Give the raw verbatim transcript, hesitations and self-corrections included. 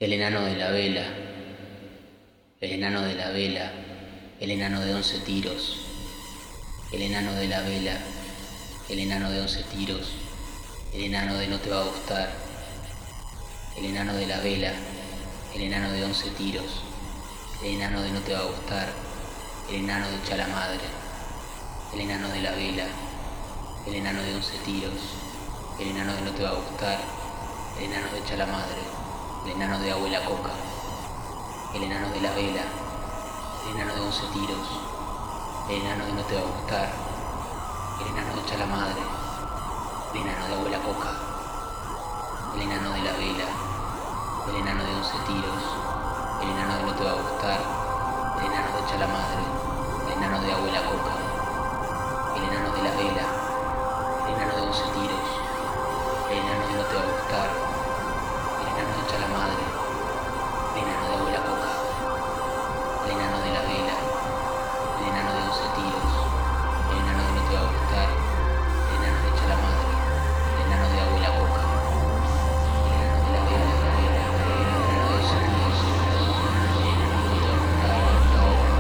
El enano de la vela, el enano de la vela, el enano de once tiros, el enano de la vela, el enano de once tiros, el enano de no te va a gustar, el enano de la vela, el enano de once tiros, el enano de no te va a gustar, el enano de echa la madre, el enano de la vela, el enano de once tiros, el enano de no te va a gustar, el enano de echa la madre, el enano de agua y la coca, el enano de la vela, el enano de once tiros, el enano de no te va a gustar, el enano de echa la madre, el enano de agua y la coca, el enano de la vela, el enano de once tiros, el enano de no te va a gustar, el enano de echa la madre, el enano de agua y la coca, el enano de la vela, el enano de once tiros, el enano de no te va a gustar, el enano de echa la madre, el enano de agua y la coca, el enano de la vela, el enano de once tiros, el enano de no te va a gustar, el enano de echa la madre, el enano de agua y la coca, el enano de la vela, el enano de once tiros, el enano de no te va a gustar, el enano de echa la madre, el enano de agua y la